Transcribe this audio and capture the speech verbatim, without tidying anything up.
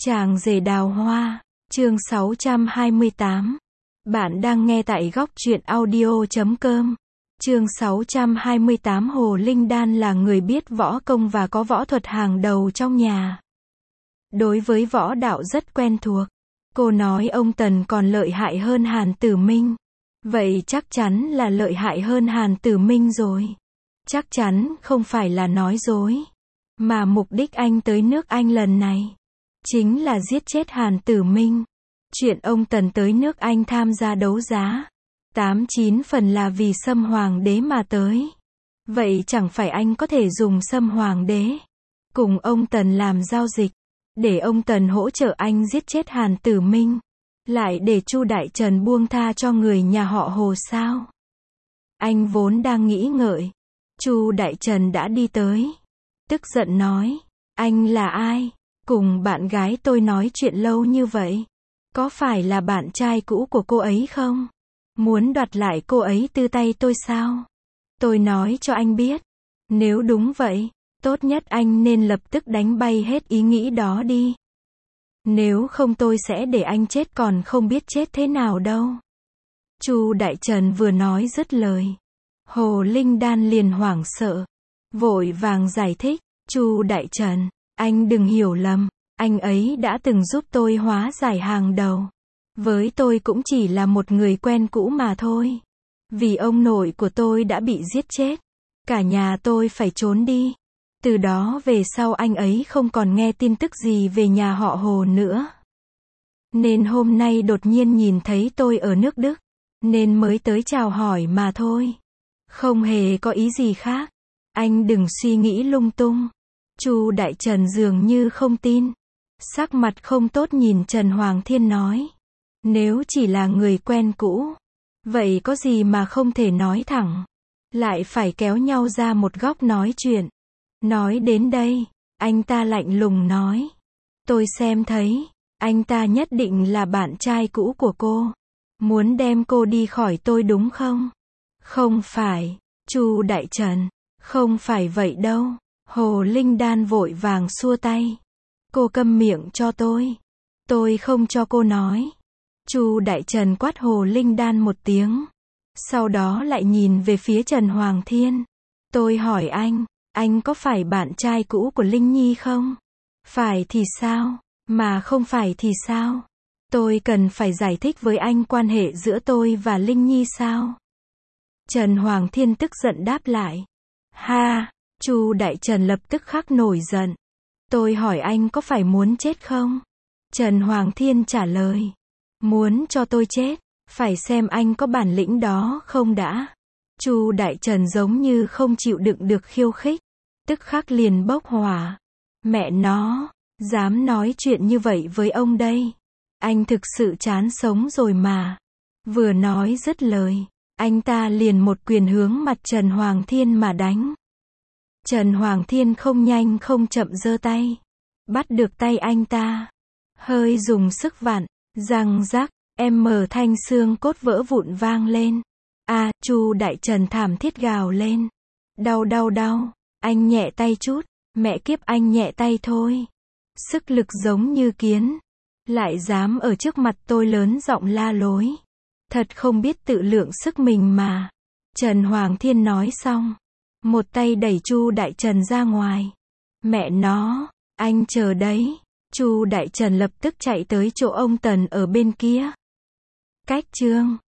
Chàng rể đào hoa, chương sáu trăm hai mươi tám. Bạn đang nghe tại góc truyện audio chấm com. Chương sáu trăm hai mươi tám. Hồ Linh Đan là người biết võ công và có võ thuật hàng đầu trong nhà. Đối với võ đạo rất quen thuộc. Cô nói ông Tần còn lợi hại hơn Hàn Tử Minh. Vậy chắc chắn là lợi hại hơn Hàn Tử Minh rồi. Chắc chắn không phải là nói dối. Mà mục đích anh tới nước Anh lần này chính là giết chết Hàn Tử Minh. Chuyện ông Tần tới nước Anh tham gia đấu giá, tám chín phần là vì Sâm Hoàng đế mà tới. Vậy chẳng phải anh có thể dùng Sâm Hoàng đế cùng ông Tần làm giao dịch, để ông Tần hỗ trợ anh giết chết Hàn Tử Minh, lại để Chu Đại Trần buông tha cho người nhà họ Hồ sao? Anh vốn đang nghĩ ngợi, Chu Đại Trần đã đi tới, tức giận nói, anh là ai? Cùng bạn gái tôi nói chuyện lâu như vậy. Có phải là bạn trai cũ của cô ấy không? Muốn đoạt lại cô ấy từ tay tôi sao? Tôi nói cho anh biết. Nếu đúng vậy, tốt nhất anh nên lập tức đánh bay hết ý nghĩ đó đi. Nếu không tôi sẽ để anh chết còn không biết chết thế nào đâu. Chu Đại Trần vừa nói dứt lời, Hồ Linh Đan liền hoảng sợ, vội vàng giải thích, Chu Đại Trần, anh đừng hiểu lầm, anh ấy đã từng giúp tôi hóa giải hàng đầu. Với tôi cũng chỉ là một người quen cũ mà thôi. Vì ông nội của tôi đã bị giết chết, cả nhà tôi phải trốn đi. Từ đó về sau anh ấy không còn nghe tin tức gì về nhà họ Hồ nữa. Nên hôm nay đột nhiên nhìn thấy tôi ở nước Đức, nên mới tới chào hỏi mà thôi. Không hề có ý gì khác. Anh đừng suy nghĩ lung tung. Chu Đại Trần dường như không tin. Sắc mặt không tốt nhìn Trần Hoàng Thiên nói. Nếu chỉ là người quen cũ, vậy có gì mà không thể nói thẳng. Lại phải kéo nhau ra một góc nói chuyện. Nói đến đây, anh ta lạnh lùng nói. Tôi xem thấy, anh ta nhất định là bạn trai cũ của cô. Muốn đem cô đi khỏi tôi đúng không? Không phải, Chu Đại Trần, không phải vậy đâu. Hồ Linh Đan vội vàng xua tay. Cô câm miệng cho tôi. Tôi không cho cô nói. Chu Đại Trần quát Hồ Linh Đan một tiếng. Sau đó lại nhìn về phía Trần Hoàng Thiên. Tôi hỏi anh, anh có phải bạn trai cũ của Linh Nhi không? Phải thì sao? Mà không phải thì sao? Tôi cần phải giải thích với anh quan hệ giữa tôi và Linh Nhi sao? Trần Hoàng Thiên tức giận đáp lại. Ha! Chu Đại Trần lập tức khắc nổi giận. Tôi hỏi anh có phải muốn chết không? Trần Hoàng Thiên trả lời. Muốn cho tôi chết, phải xem anh có bản lĩnh đó không đã. Chu Đại Trần giống như không chịu đựng được khiêu khích, tức khắc liền bốc hỏa. Mẹ nó, dám nói chuyện như vậy với ông đây. Anh thực sự chán sống rồi mà. Vừa nói dứt lời, anh ta liền một quyền hướng mặt Trần Hoàng Thiên mà đánh. Trần Hoàng Thiên không nhanh không chậm giơ tay, bắt được tay anh ta, hơi dùng sức vặn, răng rắc, em mở thanh xương cốt vỡ vụn vang lên. A, à, Chu Đại Trần thảm thiết gào lên. Đau đau đau, anh nhẹ tay chút, mẹ kiếp anh nhẹ tay thôi. Sức lực giống như kiến, lại dám ở trước mặt tôi lớn giọng la lối. Thật không biết tự lượng sức mình mà. Trần Hoàng Thiên nói xong, một tay đẩy Chu Đại Trần ra ngoài. Mẹ nó, anh chờ đấy. Chu Đại Trần lập tức chạy tới chỗ ông Tần ở bên kia. Cách chương